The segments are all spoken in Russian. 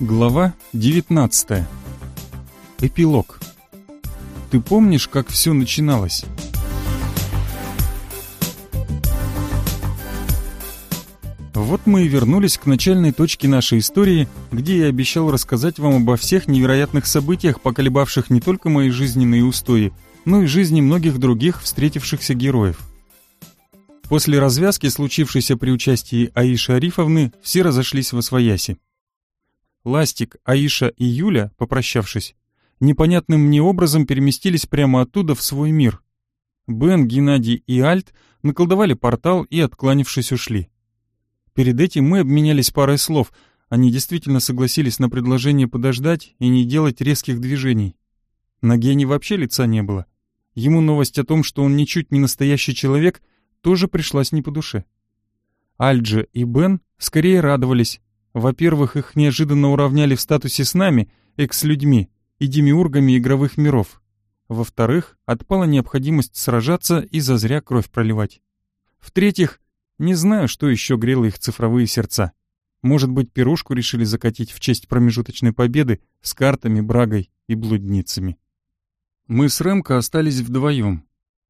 Глава 19. Эпилог. Ты помнишь, как все начиналось? Вот мы и вернулись к начальной точке нашей истории, где я обещал рассказать вам обо всех невероятных событиях, поколебавших не только мои жизненные устои, но и жизни многих других встретившихся героев. После развязки, случившейся при участии Аиши Арифовны, все разошлись восвояси. Ластик, Аиша и Юля, попрощавшись, непонятным мне образом переместились прямо оттуда в свой мир. Бен, Геннадий и Альт наколдовали портал и, откланившись, ушли. Перед этим мы обменялись парой слов, они действительно согласились на предложение подождать и не делать резких движений. На Гене вообще лица не было. Ему новость о том, что он ничуть не настоящий человек, тоже пришлась не по душе. Альджа и Бен скорее радовались. Во-первых, их неожиданно уравняли в статусе с нами, экс-людьми и демиургами игровых миров. Во-вторых, отпала необходимость сражаться и зазря кровь проливать. В-третьих, не знаю, что еще грело их цифровые сердца. Может быть, пирушку решили закатить в честь промежуточной победы с картами, брагой и блудницами. Мы с Рэмко остались вдвоем.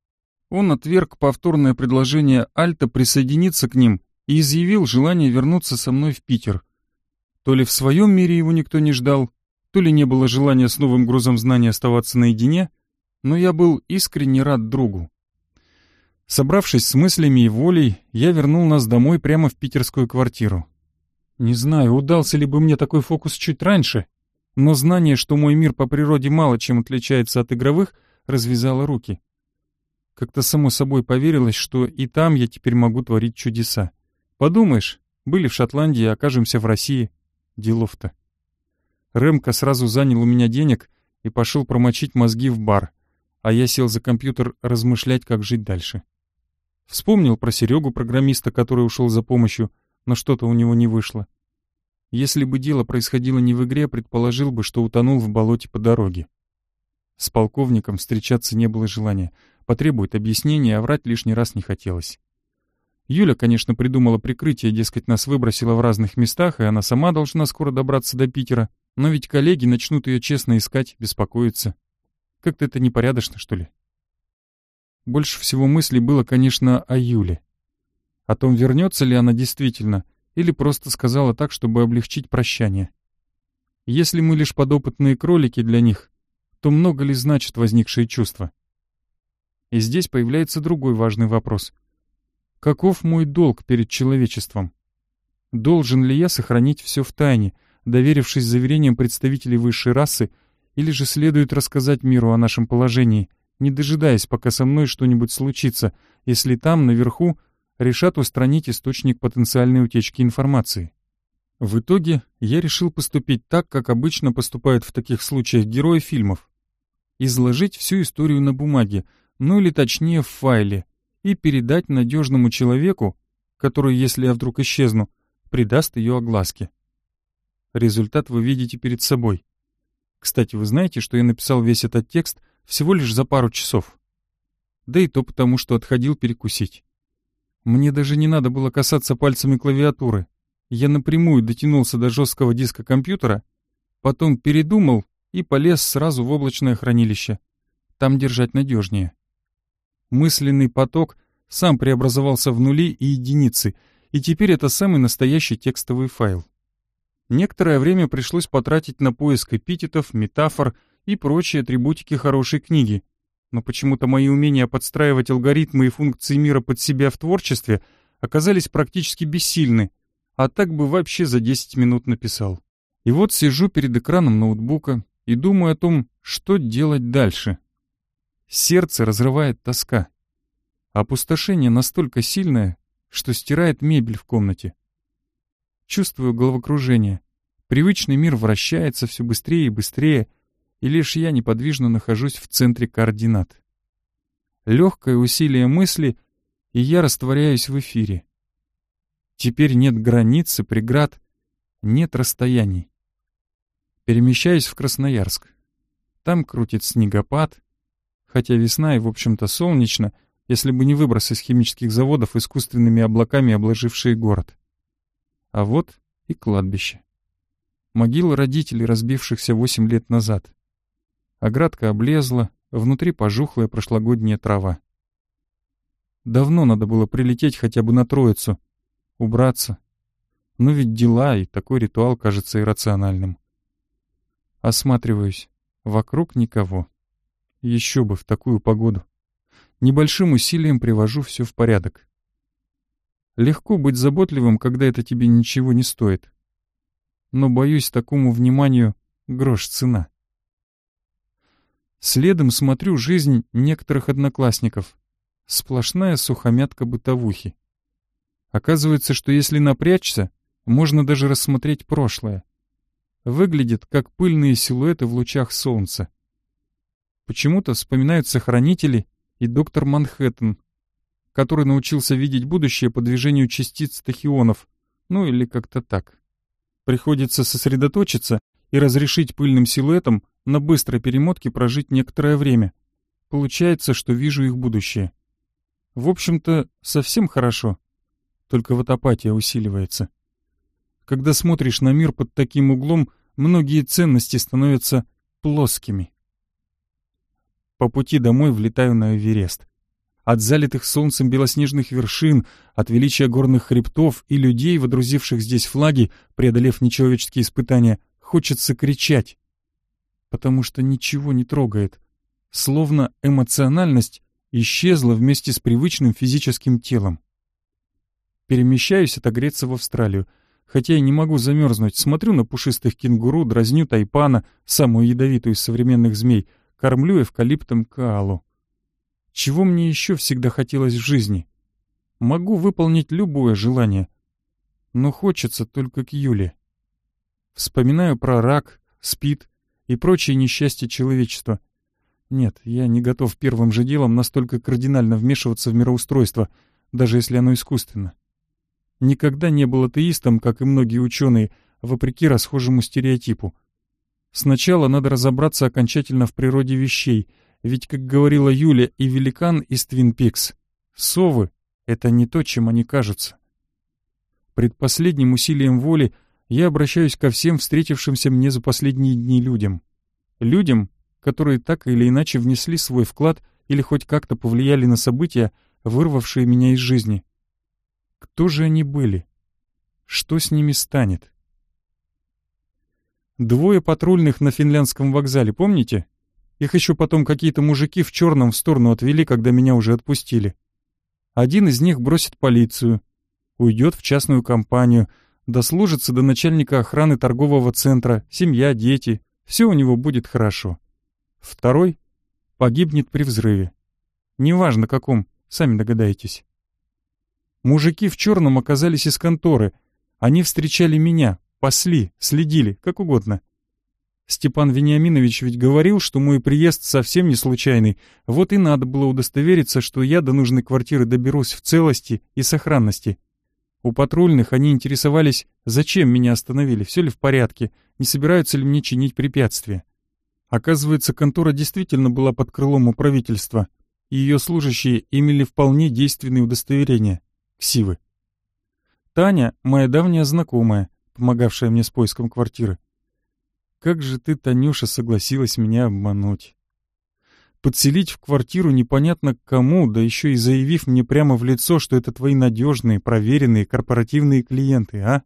Он отверг повторное предложение Альта присоединиться к ним и изъявил желание вернуться со мной в Питер. То ли в своем мире его никто не ждал, то ли не было желания с новым грузом знаний оставаться наедине, но я был искренне рад другу. Собравшись с мыслями и волей, я вернул нас домой прямо в питерскую квартиру. Не знаю, удался ли бы мне такой фокус чуть раньше, но знание, что мой мир по природе мало чем отличается от игровых, развязало руки. Как-то само собой поверилось, что и там я теперь могу творить чудеса. Подумаешь, были в Шотландии, окажемся в России. Делов-то. Рэмко сразу занял у меня денег и пошел промочить мозги в бар, а я сел за компьютер размышлять, как жить дальше. Вспомнил про Серегу, программиста, который ушел за помощью, но что-то у него не вышло. Если бы дело происходило не в игре, предположил бы, что утонул в болоте по дороге. С полковником встречаться не было желания. Потребует объяснения, а врать лишний раз не хотелось. Юля, конечно, придумала прикрытие, дескать, нас выбросила в разных местах, и она сама должна скоро добраться до Питера, но ведь коллеги начнут ее честно искать, беспокоиться. Как-то это непорядочно, что ли? Больше всего мыслей было, конечно, о Юле. О том, вернется ли она действительно, или просто сказала так, чтобы облегчить прощание. Если мы лишь подопытные кролики для них, то много ли значит возникшие чувства? И здесь появляется другой важный вопрос. Каков мой долг перед человечеством? Должен ли я сохранить все в тайне, доверившись заверениям представителей высшей расы, или же следует рассказать миру о нашем положении, не дожидаясь, пока со мной что-нибудь случится, если там, наверху, решат устранить источник потенциальной утечки информации? В итоге я решил поступить так, как обычно поступают в таких случаях герои фильмов. Изложить всю историю на бумаге, ну или точнее в файле, и передать надежному человеку, который, если я вдруг исчезну, придаст ее огласке. Результат вы видите перед собой. Кстати, вы знаете, что я написал весь этот текст всего лишь за пару часов? Да и то потому, что отходил перекусить. Мне даже не надо было касаться пальцами клавиатуры. Я напрямую дотянулся до жесткого диска компьютера, потом передумал и полез сразу в облачное хранилище. Там держать надежнее. Мысленный поток сам преобразовался в нули и единицы, и теперь это самый настоящий текстовый файл. Некоторое время пришлось потратить на поиск эпитетов, метафор и прочие атрибутики хорошей книги, но почему-то мои умения подстраивать алгоритмы и функции мира под себя в творчестве оказались практически бессильны, а так бы вообще за 10 минут написал. И вот сижу перед экраном ноутбука и думаю о том, что делать дальше. Сердце разрывает тоска. Опустошение настолько сильное, что стирает мебель в комнате. Чувствую головокружение. Привычный мир вращается все быстрее и быстрее, и лишь я неподвижно нахожусь в центре координат. Легкое усилие мысли, и я растворяюсь в эфире. Теперь нет границ и преград, нет расстояний. Перемещаюсь в Красноярск. Там крутит снегопад, хотя весна и, в общем-то, солнечно, если бы не выбросы с химических заводов, искусственными облаками обложившие город. А вот и кладбище. Могила родителей, разбившихся 8 лет назад. Оградка облезла, внутри пожухлая прошлогодняя трава. Давно надо было прилететь хотя бы на Троицу, убраться. Но ведь дела, и такой ритуал кажется иррациональным. Осматриваюсь. Вокруг никого. Еще бы в такую погоду. Небольшим усилием привожу все в порядок. Легко быть заботливым, когда это тебе ничего не стоит. Но, боюсь, такому вниманию грош цена. Следом смотрю жизнь некоторых одноклассников. Сплошная сухомятка бытовухи. Оказывается, что если напрячься, можно даже рассмотреть прошлое. Выглядит, как пыльные силуэты в лучах солнца. Почему-то вспоминаются хранители и доктор Манхэттен, который научился видеть будущее по движению частиц тахионов, ну или как-то так. Приходится сосредоточиться и разрешить пыльным силуэтам на быстрой перемотке прожить некоторое время. Получается, что вижу их будущее. В общем-то, совсем хорошо. Только вот апатия усиливается. Когда смотришь на мир под таким углом, многие ценности становятся плоскими. По пути домой влетаю на Эверест. От залитых солнцем белоснежных вершин, от величия горных хребтов и людей, водрузивших здесь флаги, преодолев нечеловеческие испытания, хочется кричать. Потому что ничего не трогает. Словно эмоциональность исчезла вместе с привычным физическим телом. Перемещаюсь отогреться в Австралию. Хотя и не могу замерзнуть, смотрю на пушистых кенгуру, дразню тайпана, самую ядовитую из современных змей, кормлю эвкалиптом каалу. Чего мне еще всегда хотелось в жизни? Могу выполнить любое желание. Но хочется только к Юле. Вспоминаю про рак, СПИД и прочие несчастья человечества. Нет, я не готов первым же делом настолько кардинально вмешиваться в мироустройство, даже если оно искусственно. Никогда не был атеистом, как и многие ученые, вопреки расхожему стереотипу. Сначала надо разобраться окончательно в природе вещей, ведь, как говорила Юля и великан из Твин Пикс, совы — это не то, чем они кажутся. Предпоследним усилием воли я обращаюсь ко всем встретившимся мне за последние дни людям. Людям, которые так или иначе внесли свой вклад или хоть как-то повлияли на события, вырвавшие меня из жизни. Кто же они были? Что с ними станет? 2 патрульных на финляндском вокзале, помните? Их еще потом какие-то мужики в черном в сторону отвели, когда меня уже отпустили. Один из них бросит полицию, уйдет в частную компанию, дослужится до начальника охраны торгового центра, семья, дети, все у него будет хорошо. Второй погибнет при взрыве. Неважно каком, сами догадаетесь. Мужики в черном оказались из конторы. Они встречали меня, пасли, следили, как угодно. Степан Вениаминович ведь говорил, что мой приезд совсем не случайный. Вот и надо было удостовериться, что я до нужной квартиры доберусь в целости и сохранности. У патрульных они интересовались, зачем меня остановили, все ли в порядке, не собираются ли мне чинить препятствия. Оказывается, контора действительно была под крылом у правительства, и ее служащие имели вполне действенные удостоверения. Ксивы. Таня — моя давняя знакомая, помогавшая мне с поиском квартиры. Как же ты, Танюша, согласилась меня обмануть? Подселить в квартиру непонятно к кому, да еще и заявив мне прямо в лицо, что это твои надежные, проверенные корпоративные клиенты, а?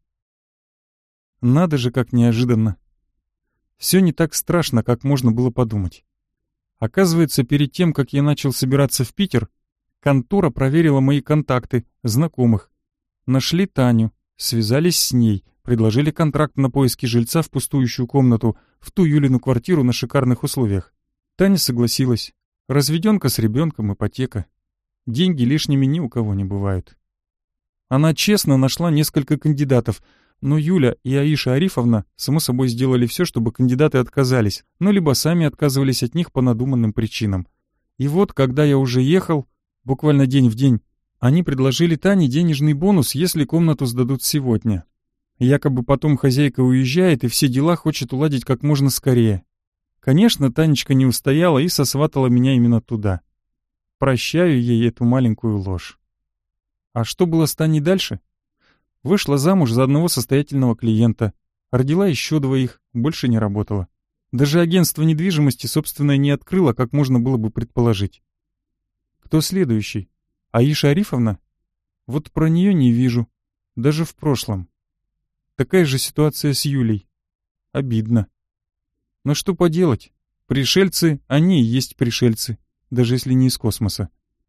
Надо же, как неожиданно. Все не так страшно, как можно было подумать. Оказывается, перед тем, как я начал собираться в Питер, контора проверила мои контакты, знакомых. Нашли Таню, связались с ней, предложили контракт на поиски жильца в пустующую комнату, в ту Юлину квартиру на шикарных условиях. Таня согласилась. Разведенка с ребенком, ипотека. Деньги лишними ни у кого не бывают. Она честно нашла несколько кандидатов, но Юля и Аиша Арифовна, само собой, сделали все, чтобы кандидаты отказались, но либо сами отказывались от них по надуманным причинам. И вот, когда я уже ехал, буквально день в день, они предложили Тане денежный бонус, если комнату сдадут сегодня. Якобы потом хозяйка уезжает и все дела хочет уладить как можно скорее. Конечно, Танечка не устояла и сосватала меня именно туда. Прощаю ей эту маленькую ложь. А что было с Таней дальше? Вышла замуж за одного состоятельного клиента. Родила еще 2, больше не работала. Даже агентство недвижимости собственное не открыло, как можно было бы предположить. Кто следующий? Аиша Арифовна? Вот про нее не вижу. Даже в прошлом. Такая же ситуация с Юлей. Обидно. Но что поделать? Пришельцы, они и есть пришельцы, даже если не из космоса.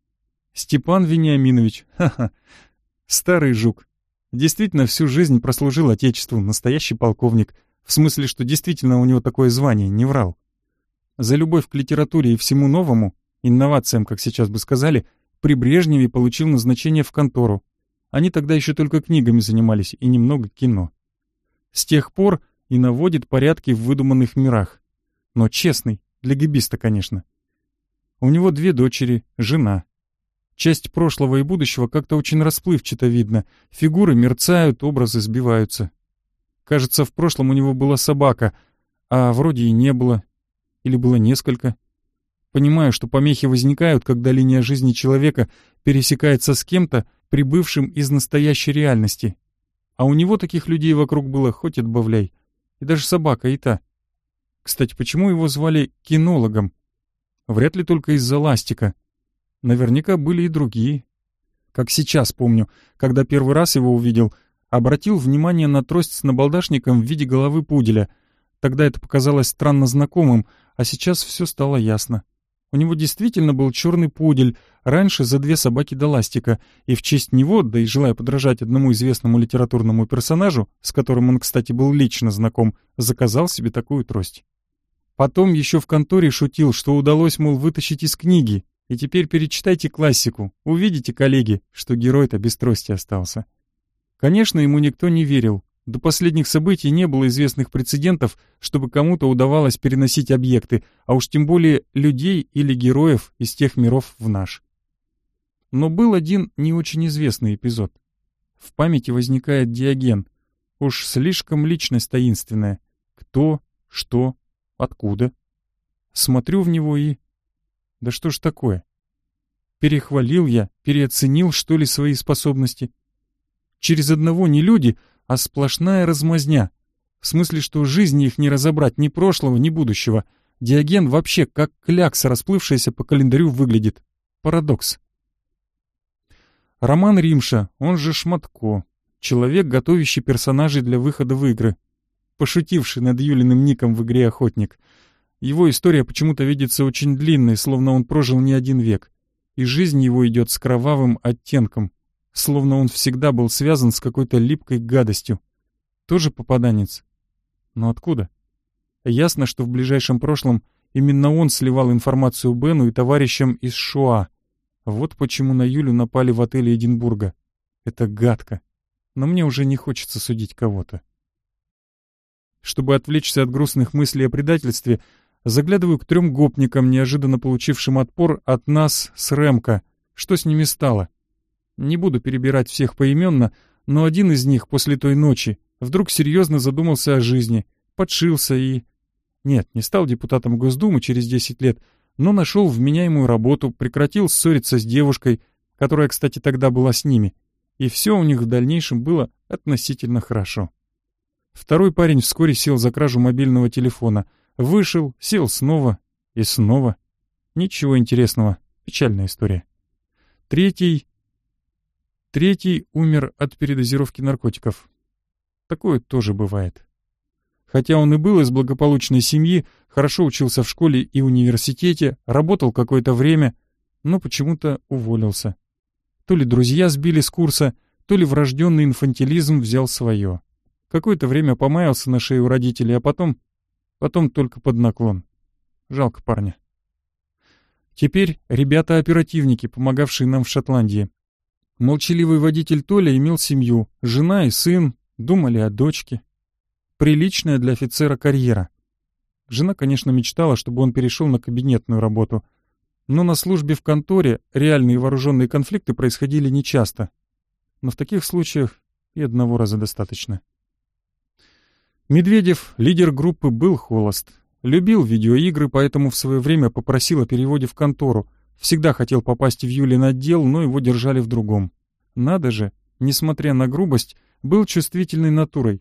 Степан Вениаминович, ха-ха, старый жук. Действительно всю жизнь прослужил Отечеству, настоящий полковник. В смысле, что действительно у него такое звание, не врал. За любовь к литературе и всему новому, инновациям, как сейчас бы сказали, при Брежневе получил назначение в контору. Они тогда еще только книгами занимались и немного кино. С тех пор и наводит порядки в выдуманных мирах. Но честный, для гибиста, конечно. У него 2 дочери, жена. Часть прошлого и будущего как-то очень расплывчато видно. Фигуры мерцают, образы сбиваются. Кажется, в прошлом у него была собака, а вроде и не было. Или было несколько. Понимаю, что помехи возникают, когда линия жизни человека пересекается с кем-то, прибывшим из настоящей реальности. А у него таких людей вокруг было хоть отбавляй. И даже собака и та. Кстати, почему его звали кинологом? Вряд ли только из-за ластика. Наверняка были и другие. Как сейчас помню, когда первый раз его увидел, обратил внимание на трость с набалдашником в виде головы пуделя. Тогда это показалось странно знакомым, а сейчас все стало ясно. У него действительно был черный пудель, раньше за 2 собаки до ластика, и в честь него, да и желая подражать одному известному литературному персонажу, с которым он, кстати, был лично знаком, заказал себе такую трость. Потом еще в конторе шутил, что удалось, мол, вытащить из книги, и теперь перечитайте классику, увидите, коллеги, что герой-то без трости остался. Конечно, ему никто не верил. До последних событий не было известных прецедентов, чтобы кому-то удавалось переносить объекты, а уж тем более людей или героев из тех миров в наш. Но был один не очень известный эпизод. В памяти возникает Диоген. Уж слишком личность таинственная. Кто, что, откуда. Смотрю в него и... Да что ж такое? Перехвалил я, переоценил, что ли, свои способности? Через одного не люди, а сплошная размазня. В смысле, что жизни их не разобрать ни прошлого, ни будущего. Диоген вообще как клякса, расплывшаяся по календарю, выглядит. Парадокс. Роман Римша, он же Шматко. Человек, готовящий персонажей для выхода в игры. Пошутивший над Юлиным ником в игре «Охотник». Его история почему-то видится очень длинной, словно он прожил не 1 век. И жизнь его идет с кровавым оттенком. Словно он всегда был связан с какой-то липкой гадостью. Тоже попаданец? Но откуда? Ясно, что в ближайшем прошлом именно он сливал информацию Бену и товарищам из Шоа. Вот почему на Юлю напали в отеле Эдинбурга. Это гадко. Но мне уже не хочется судить кого-то. Чтобы отвлечься от грустных мыслей о предательстве, заглядываю к 3 гопникам, неожиданно получившим отпор от нас с Рэмко. Что с ними стало? Не буду перебирать всех поименно, но один из них после той ночи вдруг серьезно задумался о жизни, подшился и... Нет, не стал депутатом Госдумы через 10 лет, но нашел вменяемую работу, прекратил ссориться с девушкой, которая, кстати, тогда была с ними, и все у них в дальнейшем было относительно хорошо. Второй парень вскоре сел за кражу мобильного телефона, вышел, сел снова и снова. Ничего интересного, печальная история. Третий умер от передозировки наркотиков. Такое тоже бывает. Хотя он и был из благополучной семьи, хорошо учился в школе и университете, работал какое-то время, но почему-то уволился. То ли друзья сбили с курса, то ли врожденный инфантилизм взял свое. Какое-то время помаялся на шее у родителей, а потом только под наклон. Жалко парня. Теперь ребята-оперативники, помогавшие нам в Шотландии. Молчаливый водитель Толя имел семью, жена и сын, думали о дочке. Приличная для офицера карьера. Жена, конечно, мечтала, чтобы он перешел на кабинетную работу. Но на службе в конторе реальные вооруженные конфликты происходили нечасто. Но в таких случаях и 1 раза достаточно. Медведев, лидер группы, был холост. Любил видеоигры, поэтому в свое время попросил о переводе в контору. Всегда хотел попасть в Юлин отдел, но его держали в другом. Надо же, несмотря на грубость, был чувствительной натурой.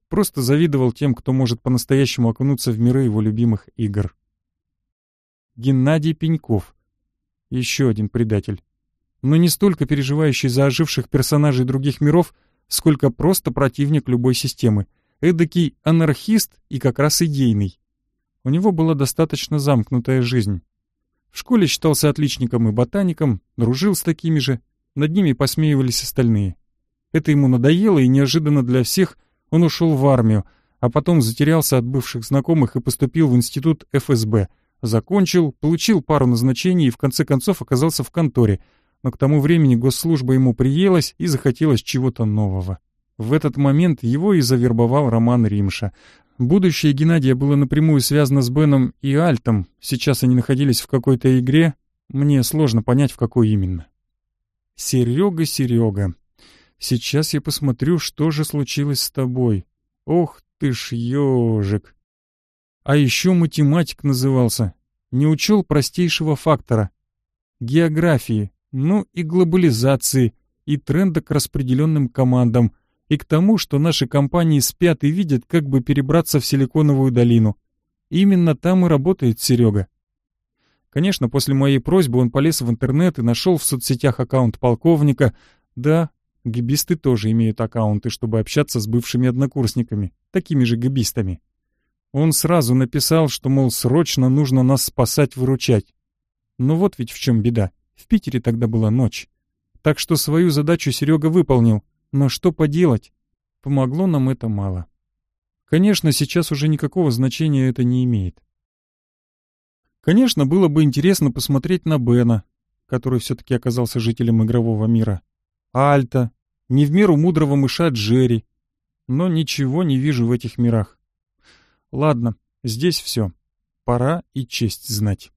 Просто завидовал тем, кто может по-настоящему окунуться в миры его любимых игр. Геннадий Пеньков. Еще один предатель. Но не столько переживающий за оживших персонажей других миров, сколько просто противник любой системы. Эдакий анархист и как раз идейный. У него была достаточно замкнутая жизнь. В школе считался отличником и ботаником, дружил с такими же, над ними посмеивались остальные. Это ему надоело, и неожиданно для всех он ушел в армию, а потом затерялся от бывших знакомых и поступил в институт ФСБ. Закончил, получил пару назначений и в конце концов оказался в конторе, но к тому времени госслужба ему приелась и захотелось чего-то нового. В этот момент его и завербовал Роман Римша. Будущее Геннадия было напрямую связано с Беном и Альтом, сейчас они находились в какой-то игре, мне сложно понять, в какой именно. Серега, Серега, сейчас я посмотрю, что же случилось с тобой. Ох ты ж ёжик. А еще математик назывался. Не учел простейшего фактора. Географии, ну и глобализации, и тренда к распределенным командам, и к тому, что наши компании спят и видят, как бы перебраться в Силиконовую долину. Именно там и работает Серега. Конечно, после моей просьбы он полез в интернет и нашел в соцсетях аккаунт полковника. Да, гибисты тоже имеют аккаунты, чтобы общаться с бывшими однокурсниками, такими же гибистами. Он сразу написал, что, мол, срочно нужно нас спасать, выручать. Но вот ведь в чем беда. В Питере тогда была ночь. Так что свою задачу Серега выполнил. Но что поделать? Помогло нам это мало. Конечно, сейчас уже никакого значения это не имеет. Конечно, было бы интересно посмотреть на Бена, который все-таки оказался жителем игрового мира. Альта, не в меру мудрого мыша Джерри. Но ничего не вижу в этих мирах. Ладно, здесь все. Пора и честь знать.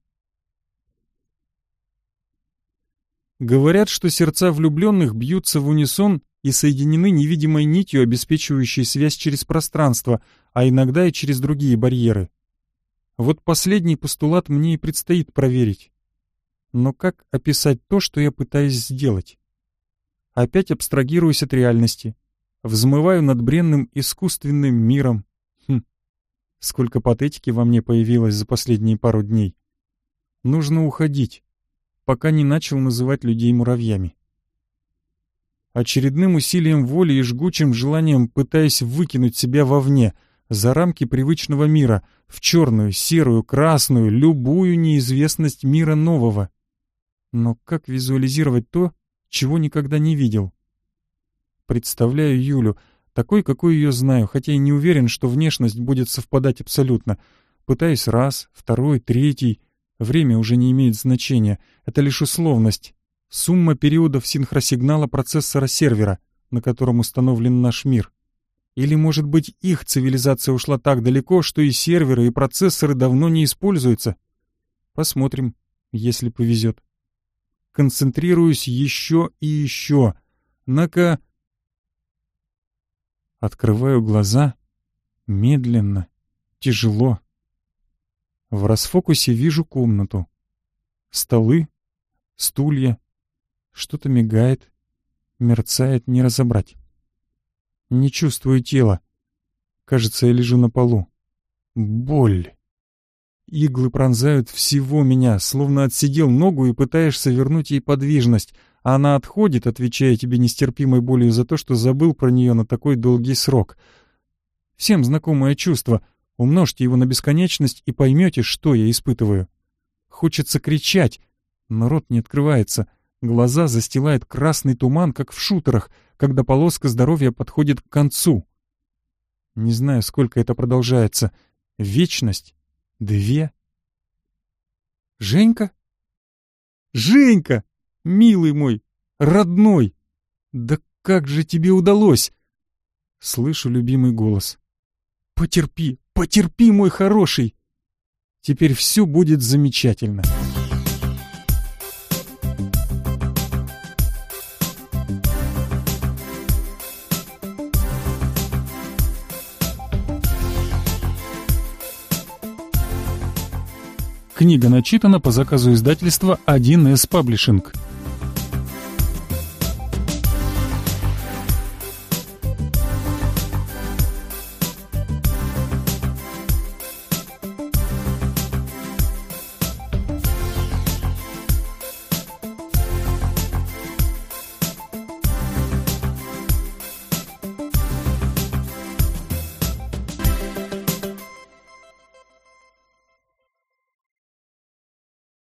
Говорят, что сердца влюбленных бьются в унисон и соединены невидимой нитью, обеспечивающей связь через пространство, а иногда и через другие барьеры. Вот последний постулат мне и предстоит проверить. Но как описать то, что я пытаюсь сделать? Опять абстрагируюсь от реальности. Взмываю над бренным искусственным миром. Сколько патетики во мне появилось за последние пару дней. Нужно уходить, пока не начал называть людей муравьями. Очередным усилием воли и жгучим желанием пытаясь выкинуть себя вовне, за рамки привычного мира, в черную, серую, красную, любую неизвестность мира нового. Но как визуализировать то, чего никогда не видел? Представляю Юлю, такой, какой ее знаю, хотя и не уверен, что внешность будет совпадать абсолютно. Пытаюсь раз, второй, третий. Время уже не имеет значения, это лишь условность. Сумма периодов синхросигнала процессора сервера, на котором установлен наш мир. Или, может быть, их цивилизация ушла так далеко, что и серверы, и процессоры давно не используются? Посмотрим, если повезет. Концентрируюсь еще и еще. Открываю глаза. Медленно, тяжело. В расфокусе вижу комнату. Столы, стулья. Что-то мигает, мерцает, не разобрать. Не чувствую тела. Кажется, я лежу на полу. Боль. Иглы пронзают всего меня, словно отсидел ногу и пытаешься вернуть ей подвижность, а она отходит, отвечая тебе нестерпимой болью за то, что забыл про нее на такой долгий срок. Всем знакомое чувство. Умножьте его на бесконечность и поймете, что я испытываю. Хочется кричать, но рот не открывается. Глаза застилает красный туман, как в шутерах, когда полоска здоровья подходит к концу. Не знаю, сколько это продолжается. Вечность? 2? Женька? Женька! Милый мой! Родной! Да как же тебе удалось? Слышу любимый голос. Потерпи, потерпи, мой хороший! Теперь все будет замечательно. Книга начитана по заказу издательства 1С Паблишинг.